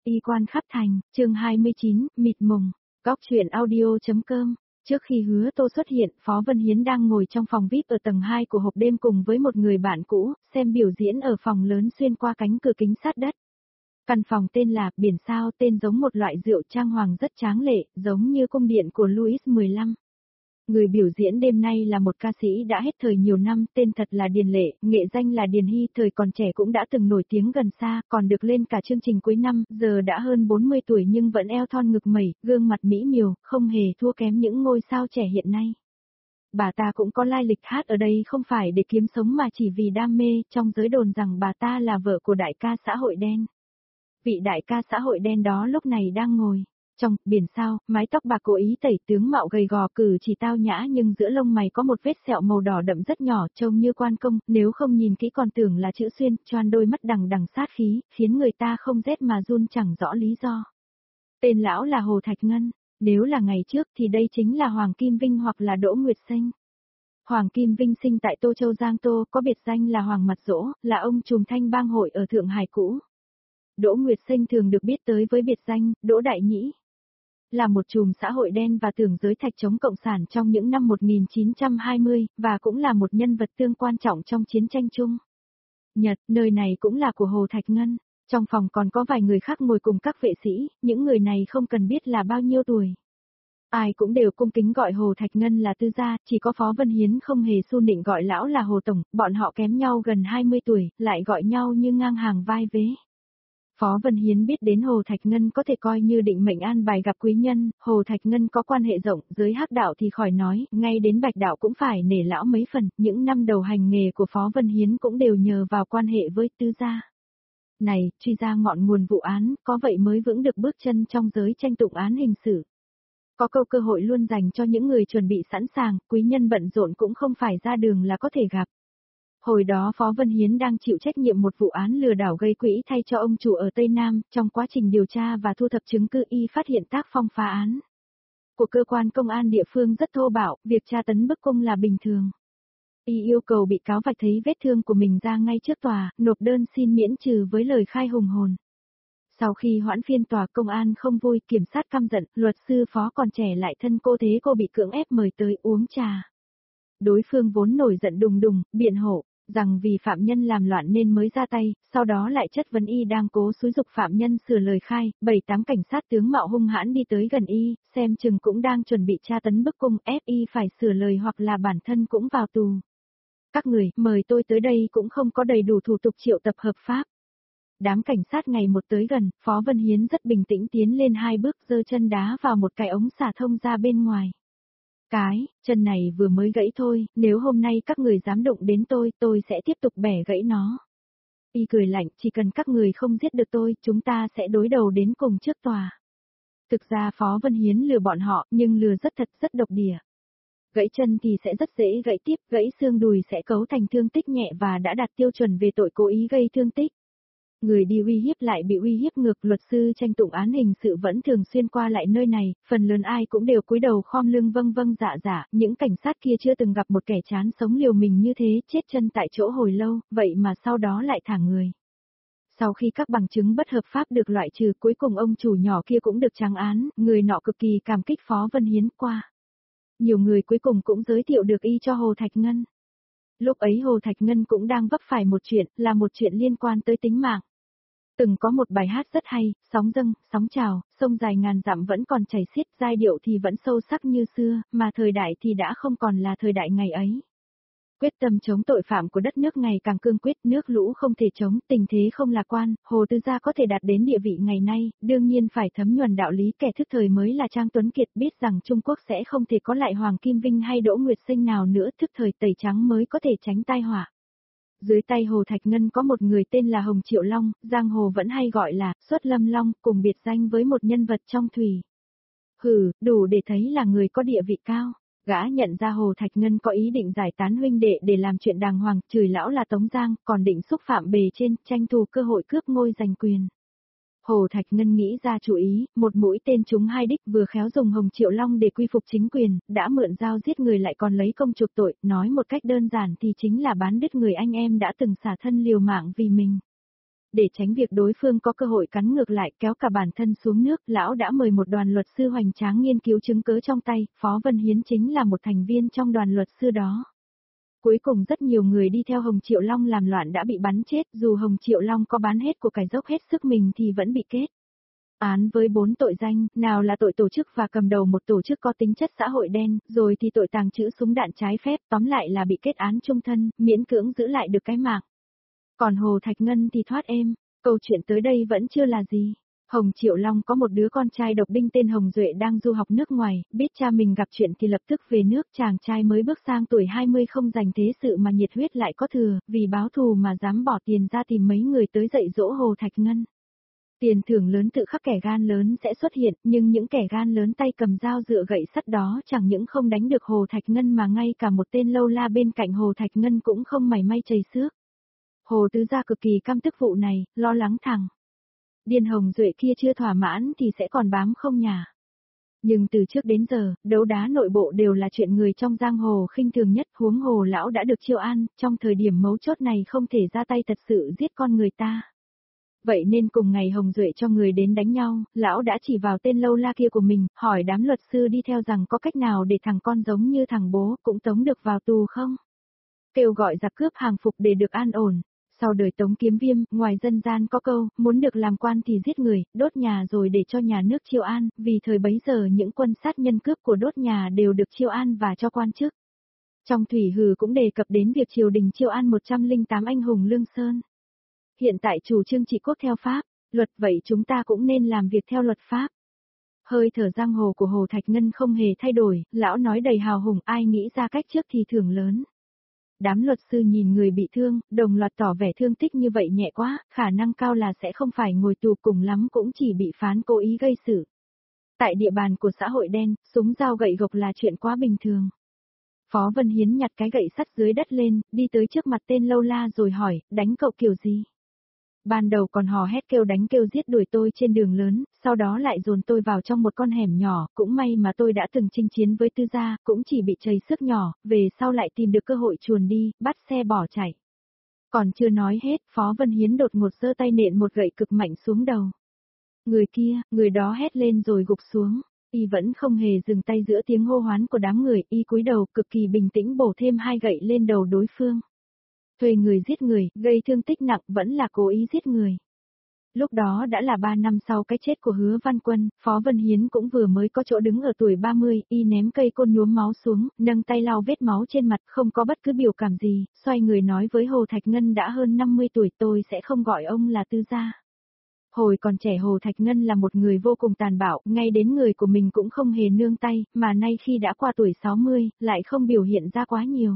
Y quan khắp thành, chương 29, mịt mùng, góc truyện audio.com. Trước khi Hứa Tô xuất hiện, Phó Vân Hiến đang ngồi trong phòng VIP ở tầng 2 của hộp đêm cùng với một người bạn cũ, xem biểu diễn ở phòng lớn xuyên qua cánh cửa kính sát đất. Căn phòng tên là Biển Sao, tên giống một loại rượu trang hoàng rất tráng lệ, giống như cung điện của Louis XV. Người biểu diễn đêm nay là một ca sĩ đã hết thời nhiều năm, tên thật là Điền Lệ, nghệ danh là Điền Hy, thời còn trẻ cũng đã từng nổi tiếng gần xa, còn được lên cả chương trình cuối năm, giờ đã hơn 40 tuổi nhưng vẫn eo thon ngực mẩy, gương mặt mỹ miều, không hề thua kém những ngôi sao trẻ hiện nay. Bà ta cũng có lai lịch hát ở đây không phải để kiếm sống mà chỉ vì đam mê, trong giới đồn rằng bà ta là vợ của đại ca xã hội đen. Vị đại ca xã hội đen đó lúc này đang ngồi trong Biển Sao, mái tóc bạc cố ý tẩy, tướng mạo gầy gò, cử chỉ tao nhã nhưng giữa lông mày có một vết sẹo màu đỏ đậm rất nhỏ, trông như quan công, nếu không nhìn kỹ còn tưởng là chữ xuyên, choan đôi mắt đằng đằng sát khí, khiến người ta không rét mà run chẳng rõ lý do. Tên lão là Hồ Thạch Ngân, nếu là ngày trước thì đây chính là Hoàng Kim Vinh hoặc là Đỗ Nguyệt Sinh. Hoàng Kim Vinh sinh tại Tô Châu Giang Tô, có biệt danh là Hoàng Mặt Dỗ, là ông trùm thanh bang hội ở Thượng Hải cũ. Đỗ Nguyệt Sinh thường được biết tới với biệt danh Đỗ Đại Nhĩ, là một chùm xã hội đen và tưởng giới thạch chống cộng sản trong những năm 1920, và cũng là một nhân vật tương quan trọng trong chiến tranh Trung Nhật. Nơi này cũng là của Hồ Thạch Ngân. Trong phòng còn có vài người khác ngồi cùng các vệ sĩ, những người này không cần biết là bao nhiêu tuổi. Ai cũng đều cung kính gọi Hồ Thạch Ngân là tư gia, chỉ có Phó Vân Hiến không hề su nịnh gọi lão là Hồ Tổng, bọn họ kém nhau gần 20 tuổi, lại gọi nhau như ngang hàng vai vế. Phó Vân Hiến biết đến Hồ Thạch Ngân có thể coi như định mệnh an bài gặp quý nhân, Hồ Thạch Ngân có quan hệ rộng, giới hắc đạo thì khỏi nói, ngay đến bạch đạo cũng phải nể lão mấy phần, những năm đầu hành nghề của Phó Vân Hiến cũng đều nhờ vào quan hệ với tư gia. Này, truy ra ngọn nguồn vụ án, có vậy mới vững được bước chân trong giới tranh tụng án hình sự. Có câu cơ hội luôn dành cho những người chuẩn bị sẵn sàng, quý nhân bận rộn cũng không phải ra đường là có thể gặp. Hồi đó Phó Vân Hiến đang chịu trách nhiệm một vụ án lừa đảo gây quỹ thay cho ông chủ ở Tây Nam, trong quá trình điều tra và thu thập chứng cứ y phát hiện tác phong phá án của cơ quan công an địa phương rất thô bạo, việc tra tấn bức cung là bình thường. Y yêu cầu bị cáo vạch thấy vết thương của mình ra ngay trước tòa, nộp đơn xin miễn trừ với lời khai hùng hồn. Sau khi hoãn phiên tòa, công an không vui, kiểm sát căm giận, luật sư Phó còn trẻ lại thân cô thế cô bị cưỡng ép mời tới uống trà. Đối phương vốn nổi giận đùng đùng, biện hộ rằng vì phạm nhân làm loạn nên mới ra tay, sau đó lại chất vấn y đang cố xúi giục phạm nhân sửa lời khai, 7-8 cảnh sát tướng mạo hung hãn đi tới gần y, xem chừng cũng đang chuẩn bị tra tấn bức cung, ép y phải sửa lời hoặc là bản thân cũng vào tù. Các người, mời tôi tới đây cũng không có đầy đủ thủ tục triệu tập hợp pháp. Đám cảnh sát ngày một tới gần, Phó Vân Hiến rất bình tĩnh tiến lên 2 bước, giơ chân đá vào một cái ống xả thông ra bên ngoài. Cái chân này vừa mới gãy thôi, nếu hôm nay các người dám đụng đến tôi sẽ tiếp tục bẻ gãy nó. Y cười lạnh, chỉ cần các người không giết được tôi, chúng ta sẽ đối đầu đến cùng trước tòa. Thực ra Phó Vân Hiến lừa bọn họ, nhưng lừa rất thật, rất độc địa. Gãy chân thì sẽ rất dễ gãy tiếp, gãy xương đùi sẽ cấu thành thương tích nhẹ và đã đạt tiêu chuẩn về tội cố ý gây thương tích. Người đi uy hiếp lại bị uy hiếp ngược, luật sư tranh tụng án hình sự vẫn thường xuyên qua lại nơi này, phần lớn ai cũng đều cúi đầu khom lưng vâng vâng dạ dạ, những cảnh sát kia chưa từng gặp một kẻ chán sống liều mình như thế, chết chân tại chỗ hồi lâu, vậy mà sau đó lại thả người. Sau khi các bằng chứng bất hợp pháp được loại trừ, cuối cùng ông chủ nhỏ kia cũng được trắng án, người nọ cực kỳ cảm kích Phó Vân Hiến qua. Nhiều người cuối cùng cũng giới thiệu được y cho Hồ Thạch Ngân. Lúc ấy Hồ Thạch Ngân cũng đang vấp phải một chuyện, là một chuyện liên quan tới tính mạng. Từng có một bài hát rất hay, sóng dâng, sóng trào, sông dài ngàn dặm vẫn còn chảy xiết, giai điệu thì vẫn sâu sắc như xưa, mà thời đại thì đã không còn là thời đại ngày ấy. Quyết tâm chống tội phạm của đất nước ngày càng cương quyết, nước lũ không thể chống, tình thế không lạc quan, Hồ Tư Gia có thể đạt đến địa vị ngày nay, đương nhiên phải thấm nhuần đạo lý, kẻ thức thời mới là Trang Tuấn Kiệt, biết rằng Trung Quốc sẽ không thể có lại Hoàng Kim Vinh hay Đỗ Nguyệt Sinh nào nữa, thức thời tẩy trắng mới có thể tránh tai họa. Dưới tay Hồ Thạch Ngân có một người tên là Hồng Triệu Long, giang hồ vẫn hay gọi là Xuất Lâm Long, cùng biệt danh với một nhân vật trong thủy. Đủ để thấy là người có địa vị cao. Gã nhận ra Hồ Thạch Ngân có ý định giải tán huynh đệ để làm chuyện đàng hoàng, chửi lão là Tống Giang, còn định xúc phạm bề trên, tranh thủ cơ hội cướp ngôi giành quyền. Hồ Thạch Ngân nghĩ ra chủ ý, một mũi tên trúng 2 đích, vừa khéo dùng Hồng Triệu Long để quy phục chính quyền, đã mượn dao giết người lại còn lấy công chuộc tội, nói một cách đơn giản thì chính là bán đứt người anh em đã từng xả thân liều mạng vì mình. Để tránh việc đối phương có cơ hội cắn ngược lại kéo cả bản thân xuống nước, lão đã mời một đoàn luật sư hoành tráng nghiên cứu chứng cứ trong tay, Phó Vân Hiến chính là một thành viên trong đoàn luật sư đó. Cuối cùng rất nhiều người đi theo Hồng Triệu Long làm loạn đã bị bắn chết, dù Hồng Triệu Long có bán hết của cải dốc hết sức mình thì vẫn bị kết. Án với 4 tội danh, nào là tội tổ chức và cầm đầu một tổ chức có tính chất xã hội đen, rồi thì tội tàng trữ súng đạn trái phép, tóm lại là bị kết án chung thân, miễn cưỡng giữ lại được cái mạng. Còn Hồ Thạch Ngân thì thoát êm, câu chuyện tới đây vẫn chưa là gì. Hồng Triệu Long có một đứa con trai độc đinh tên Hồng Duệ đang du học nước ngoài, biết cha mình gặp chuyện thì lập tức về nước, chàng trai mới bước sang tuổi 20 không dành thế sự mà nhiệt huyết lại có thừa, vì báo thù mà dám bỏ tiền ra tìm mấy người tới dạy dỗ Hồ Thạch Ngân. Tiền thưởng lớn tự khắc kẻ gan lớn sẽ xuất hiện, nhưng những kẻ gan lớn tay cầm dao dựa gậy sắt đó chẳng những không đánh được Hồ Thạch Ngân mà ngay cả một tên lâu la bên cạnh Hồ Thạch Ngân cũng không mảy may chầy xước. Hồ Tứ Gia cực kỳ căm tức vụ này, lo lắng thằng điên Hồng Duệ kia chưa thỏa mãn thì sẽ còn bám không nhả. Nhưng từ trước đến giờ, đấu đá nội bộ đều là chuyện người trong giang hồ khinh thường nhất, huống hồ lão đã được chiêu an, trong thời điểm mấu chốt này không thể ra tay thật sự giết con người ta. Vậy nên cùng ngày Hồng Duệ cho người đến đánh nhau, lão đã chỉ vào tên lâu la kia của mình, hỏi đám luật sư đi theo rằng có cách nào để thằng con giống như thằng bố cũng tống được vào tù không? Kêu gọi giặc cướp hàng phục để được an ổn. Sau đời Tống Kiếm Viêm, ngoài dân gian có câu, muốn được làm quan thì giết người, đốt nhà rồi để cho nhà nước chiêu an, vì thời bấy giờ những quân sát nhân cướp của đốt nhà đều được chiêu an và cho quan chức. Trong Thủy Hử cũng đề cập đến việc triều đình chiêu an 108 anh hùng Lương Sơn. Hiện tại chủ trương trị quốc theo Pháp, luật vậy chúng ta cũng nên làm việc theo luật Pháp. Hơi thở giang hồ của Hồ Thạch Ngân không hề thay đổi, lão nói đầy hào hùng, ai nghĩ ra cách trước thì thưởng lớn. Đám luật sư nhìn người bị thương, đồng loạt tỏ vẻ thương tích như vậy nhẹ quá, khả năng cao là sẽ không phải ngồi tù, cùng lắm cũng chỉ bị phán cố ý gây sự. Tại địa bàn của xã hội đen, súng dao gậy gộc là chuyện quá bình thường. Phó Vân Hiến nhặt cái gậy sắt dưới đất lên, đi tới trước mặt tên lâu la rồi hỏi, đánh cậu kiểu gì? Ban đầu còn hò hét kêu đánh kêu giết đuổi tôi trên đường lớn, sau đó lại dồn tôi vào trong một con hẻm nhỏ, cũng may mà tôi đã từng chinh chiến với Tư gia, cũng chỉ bị chầy xước nhỏ, về sau lại tìm được cơ hội chuồn đi, bắt xe bỏ chạy. Còn chưa nói hết, Phó Vân Hiến đột ngột giơ tay nện một gậy cực mạnh xuống đầu. Người đó hét lên rồi gục xuống, y vẫn không hề dừng tay giữa tiếng hô hoán của đám người, y cúi đầu cực kỳ bình tĩnh bổ thêm 2 gậy lên đầu đối phương. Thuê người giết người, gây thương tích nặng vẫn là cố ý giết người. Lúc đó đã là 3 năm sau cái chết của Hứa Văn Quân, Phó Vân Hiến cũng vừa mới có chỗ đứng ở tuổi 30, y ném cây côn nhuốm máu xuống, nâng tay lau vết máu trên mặt, không có bất cứ biểu cảm gì, xoay người nói với Hồ Thạch Ngân đã hơn 50 tuổi, tôi sẽ không gọi ông là Tư gia. Hồi còn trẻ Hồ Thạch Ngân là một người vô cùng tàn bạo, ngay đến người của mình cũng không hề nương tay, mà nay khi đã qua tuổi 60, lại không biểu hiện ra quá nhiều.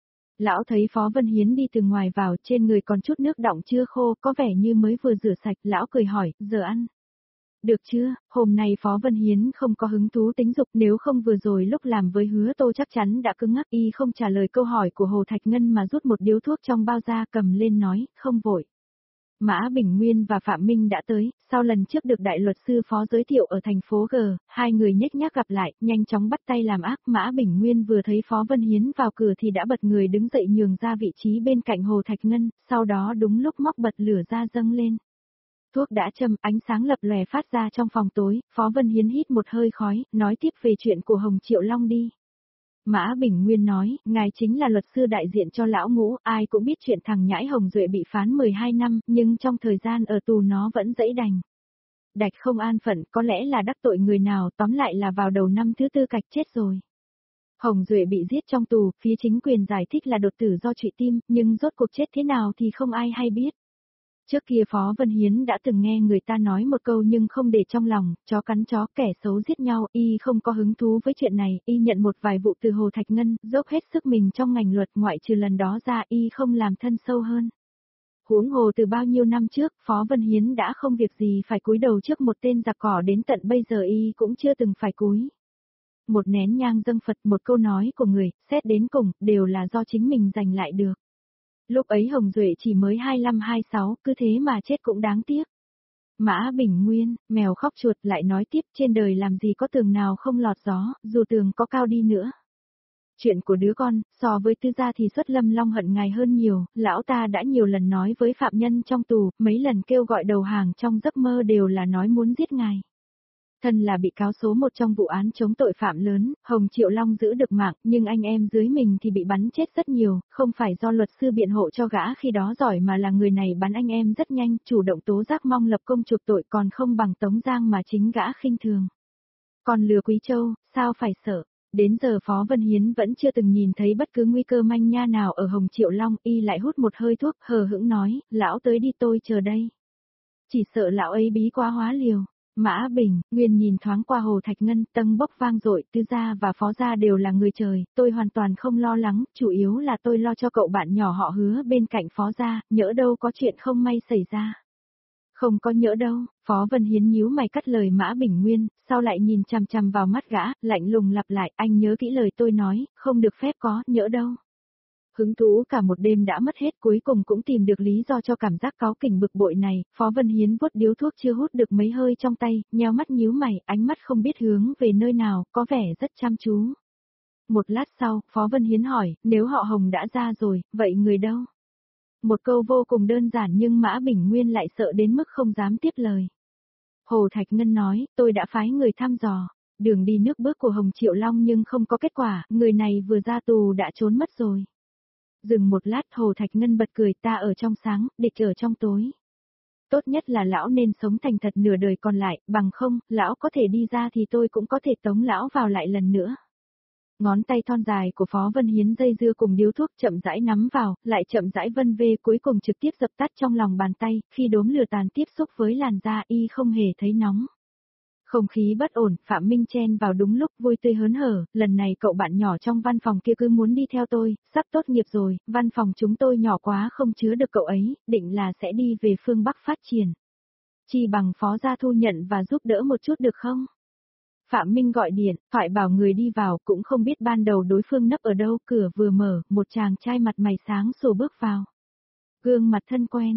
Lão thấy Phó Vân Hiến đi từ ngoài vào, trên người còn chút nước đọng chưa khô, có vẻ như mới vừa rửa sạch, lão cười hỏi, giờ ăn. Được chưa, hôm nay Phó Vân Hiến không có hứng thú tính dục, nếu không vừa rồi lúc làm với Hứa Tô chắc chắn đã cứng ngắc, y không trả lời câu hỏi của Hồ Thạch Ngân mà rút một điếu thuốc trong bao ra cầm lên nói, không vội. Mã Bình Nguyên và Phạm Minh đã tới, sau lần trước được đại luật sư Phó giới thiệu ở thành phố G, hai người nhếch nhác gặp lại, nhanh chóng bắt tay làm ác. Mã Bình Nguyên vừa thấy Phó Vân Hiến vào cửa thì đã bật người đứng dậy nhường ra vị trí bên cạnh Hồ Thạch Ngân, sau đó đúng lúc móc bật lửa ra dâng lên. Thuốc đã châm, ánh sáng lập lòe phát ra trong phòng tối, Phó Vân Hiến hít một hơi khói, nói tiếp về chuyện của Hồng Triệu Long đi. Mã Bình Nguyên nói, ngài chính là luật sư đại diện cho lão Ngũ, ai cũng biết chuyện thằng nhãi Hồng Duệ bị phán 12 năm, nhưng trong thời gian ở tù nó vẫn dẫy đành. Đạch không an phận, có lẽ là đắc tội người nào, tóm lại là vào đầu năm thứ 4 cạch chết rồi. Hồng Duệ bị giết trong tù, phía chính quyền giải thích là đột tử do trụy tim, nhưng rốt cuộc chết thế nào thì không ai hay biết. Trước kia Phó Vân Hiến đã từng nghe người ta nói một câu nhưng không để trong lòng, chó cắn chó, kẻ xấu giết nhau, y không có hứng thú với chuyện này, y nhận một vài vụ từ Hồ Thạch Ngân, dốc hết sức mình trong ngành luật, ngoại trừ lần đó ra y không làm thân sâu hơn. Huống hồ từ bao nhiêu năm trước, Phó Vân Hiến đã không việc gì phải cúi đầu trước một tên giặc cỏ, đến tận bây giờ y cũng chưa từng phải cúi. Một nén nhang dâng Phật, một câu nói của người, xét đến cùng, đều là do chính mình giành lại được. Lúc ấy Hồng Duệ chỉ mới 25-26, cứ thế mà chết cũng đáng tiếc. Mã Bình Nguyên, mèo khóc chuột lại nói tiếp, trên đời làm gì có tường nào không lọt gió, dù tường có cao đi nữa. Chuyện của đứa con, so với Tư gia thì Xuất Lâm Long hận ngài hơn nhiều, lão ta đã nhiều lần nói với phạm nhân trong tù, mấy lần kêu gọi đầu hàng trong giấc mơ đều là nói muốn giết ngài. Thân là bị cáo số một trong vụ án chống tội phạm lớn, Hồng Triệu Long giữ được mạng, nhưng anh em dưới mình thì bị bắn chết rất nhiều, không phải do luật sư biện hộ cho gã khi đó giỏi mà là người này bắn anh em rất nhanh, chủ động tố giác mong lập công chuộc tội còn không bằng Tống Giang mà chính gã khinh thường. Còn lừa Quý Châu, sao phải sợ? Đến giờ Phó Vân Hiến vẫn chưa từng nhìn thấy bất cứ nguy cơ manh nha nào ở Hồng Triệu Long, y lại hút một hơi thuốc, hờ hững nói, lão tới đi tôi chờ đây. Chỉ sợ lão ấy bí quá hóa liều. Mã Bình, Nguyên nhìn thoáng qua Hồ Thạch Ngân, tâng bốc vang dội, Tư gia và Phó gia đều là người trời, tôi hoàn toàn không lo lắng, chủ yếu là tôi lo cho cậu bạn nhỏ họ Hứa bên cạnh Phó gia, nhỡ đâu có chuyện không may xảy ra. Không có nhỡ đâu, Phó Vân Hiến nhíu mày cắt lời Mã Bình Nguyên, sau lại nhìn chằm chằm vào mắt gã, lạnh lùng lặp lại, anh nhớ kỹ lời tôi nói, không được phép có nhỡ đâu. Hứng thú cả một đêm đã mất hết, cuối cùng cũng tìm được lý do cho cảm giác cáu kỉnh bực bội này, Phó Vân Hiến vuốt điếu thuốc chưa hút được mấy hơi trong tay, nheo mắt nhíu mày, ánh mắt không biết hướng về nơi nào, có vẻ rất chăm chú. Một lát sau, Phó Vân Hiến hỏi, nếu họ Hồng đã ra rồi, vậy người đâu? Một câu vô cùng đơn giản nhưng Mã Bình Nguyên lại sợ đến mức không dám tiếp lời. Hồ Thạch Ngân nói, tôi đã phái người thăm dò đường đi nước bước của Hồng Triệu Long nhưng không có kết quả, người này vừa ra tù đã trốn mất rồi. Dừng một lát Hồ Thạch Ngân bật cười, ta ở trong sáng, địch ở trong tối. Tốt nhất là lão nên sống thành thật nửa đời còn lại, bằng không, lão có thể đi ra thì tôi cũng có thể tống lão vào lại lần nữa. Ngón tay thon dài của Phó Vân Hiến dây dưa cùng điếu thuốc chậm rãi nắm vào, lại chậm rãi vân vê cuối cùng trực tiếp dập tắt trong lòng bàn tay, khi đốm lửa tàn tiếp xúc với làn da y không hề thấy nóng. Không khí bất ổn, Phạm Minh chen vào đúng lúc vui tươi hớn hở, lần này cậu bạn nhỏ trong văn phòng kia cứ muốn đi theo tôi, sắp tốt nghiệp rồi, văn phòng chúng tôi nhỏ quá không chứa được cậu ấy, định là sẽ đi về phương Bắc phát triển. Chỉ bằng Phó gia thu nhận và giúp đỡ một chút được không? Phạm Minh gọi điện, thoại bảo người đi vào, cũng không biết ban đầu đối phương nấp ở đâu, cửa vừa mở, một chàng trai mặt mày sáng sủa bước vào. Gương mặt thân quen,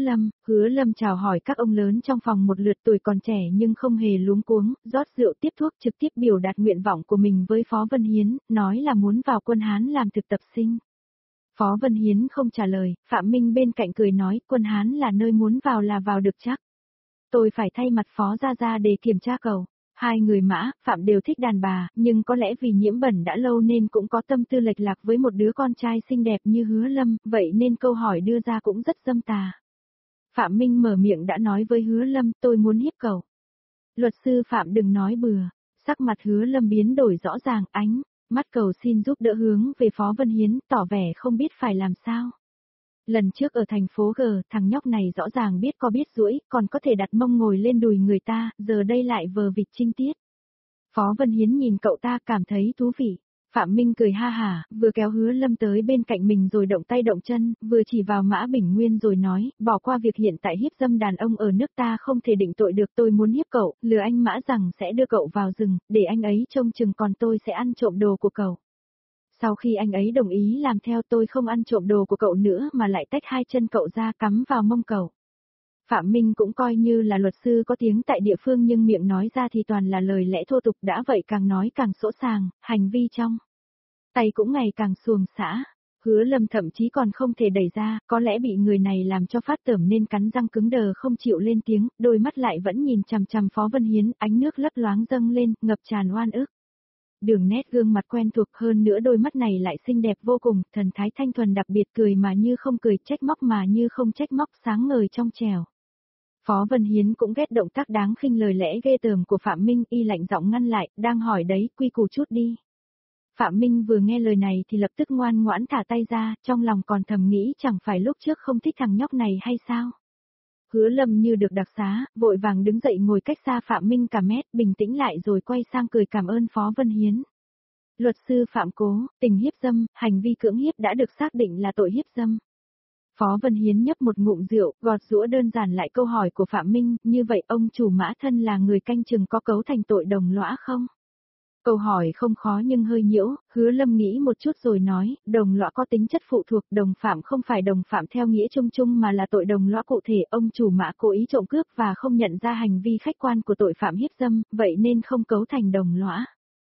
Hứa Lâm chào hỏi các ông lớn trong phòng một lượt, tuổi còn trẻ nhưng không hề luống cuống, rót rượu tiếp thuốc trực tiếp biểu đạt nguyện vọng của mình với Phó Vân Hiến, nói là muốn vào quân Hán làm thực tập sinh. Phó Vân Hiến không trả lời, Phạm Minh bên cạnh cười nói, quân Hán là nơi muốn vào là vào được chắc. Tôi phải thay mặt Phó ra để kiểm tra cậu. Hai người Mã, Phạm đều thích đàn bà, nhưng có lẽ vì nhiễm bẩn đã lâu nên cũng có tâm tư lệch lạc với một đứa con trai xinh đẹp như Hứa Lâm, vậy nên câu hỏi đưa ra cũng rất dâm tà. Phạm Minh mở miệng đã nói với Hứa Lâm, tôi muốn hiếp cậu. Luật sư Phạm đừng nói bừa, sắc mặt Hứa Lâm biến đổi rõ ràng, ánh mắt cầu xin giúp đỡ hướng về Phó Vân Hiến, tỏ vẻ không biết phải làm sao. Lần trước ở thành phố G, thằng nhóc này rõ ràng biết có biết duỗi, còn có thể đặt mông ngồi lên đùi người ta, giờ đây lại vờ vịt trinh tiết. Phó Vân Hiến nhìn cậu ta cảm thấy thú vị. Phạm Minh cười ha hả, vừa kéo Hứa Lâm tới bên cạnh mình rồi động tay động chân, vừa chỉ vào Mã Bình Nguyên rồi nói, bỏ qua việc hiện tại hiếp dâm đàn ông ở nước ta không thể định tội được, tôi muốn hiếp cậu, lừa anh Mã rằng sẽ đưa cậu vào rừng, để anh ấy trông chừng còn tôi sẽ ăn trộm đồ của cậu. Sau khi anh ấy đồng ý làm theo, tôi không ăn trộm đồ của cậu nữa mà lại tách hai chân cậu ra cắm vào mông cậu. Phạm Minh cũng coi như là luật sư có tiếng tại địa phương nhưng miệng nói ra thì toàn là lời lẽ thô tục, đã vậy càng nói càng sỗ sàng, hành vi trong tay cũng ngày càng xuồng xã. Hứa Lâm thậm chí còn không thể đẩy ra, có lẽ bị người này làm cho phát tởm nên cắn răng cứng đờ không chịu lên tiếng, đôi mắt lại vẫn nhìn chằm chằm Phó Vân Hiến, ánh nước lấp loáng dâng lên, ngập tràn oan ức. Đường nét gương mặt quen thuộc hơn nữa đôi mắt này lại xinh đẹp vô cùng, thần thái thanh thuần đặc biệt, cười mà như không cười, trách móc mà như không trách móc, sáng ngời trong trẻo. Phó Vân Hiến cũng ghét động tác đáng khinh lời lẽ ghê tởm của Phạm Minh, y lạnh giọng ngăn lại, đang hỏi đấy, quy củ chút đi. Phạm Minh vừa nghe lời này thì lập tức ngoan ngoãn thả tay ra, trong lòng còn thầm nghĩ chẳng phải lúc trước không thích thằng nhóc này hay sao. Hứa Lâm như được đặc xá, vội vàng đứng dậy ngồi cách xa Phạm Minh cả mét, bình tĩnh lại rồi quay sang cười cảm ơn Phó Vân Hiến. Luật sư Phạm Cố, tình hiếp dâm, hành vi cưỡng hiếp đã được xác định là tội hiếp dâm. Phó Vân Hiến nhấp một ngụm rượu, gọt giũa đơn giản lại câu hỏi của Phạm Minh, như vậy ông chủ Mã thân là người canh chừng có cấu thành tội đồng lõa không? Câu hỏi không khó nhưng hơi nhiễu, Hứa Lâm nghĩ một chút rồi nói, đồng lõa có tính chất phụ thuộc, đồng phạm không phải đồng phạm theo nghĩa chung chung mà là tội đồng lõa cụ thể, ông chủ Mã cố ý trộm cướp và không nhận ra hành vi khách quan của tội phạm hiếp dâm, vậy nên không cấu thành đồng lõa.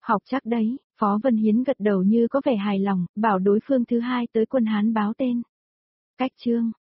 Học chắc đấy, Phó Vân Hiến gật đầu như có vẻ hài lòng, bảo đối phương thứ hai tới quân Hán báo tên. Cách chương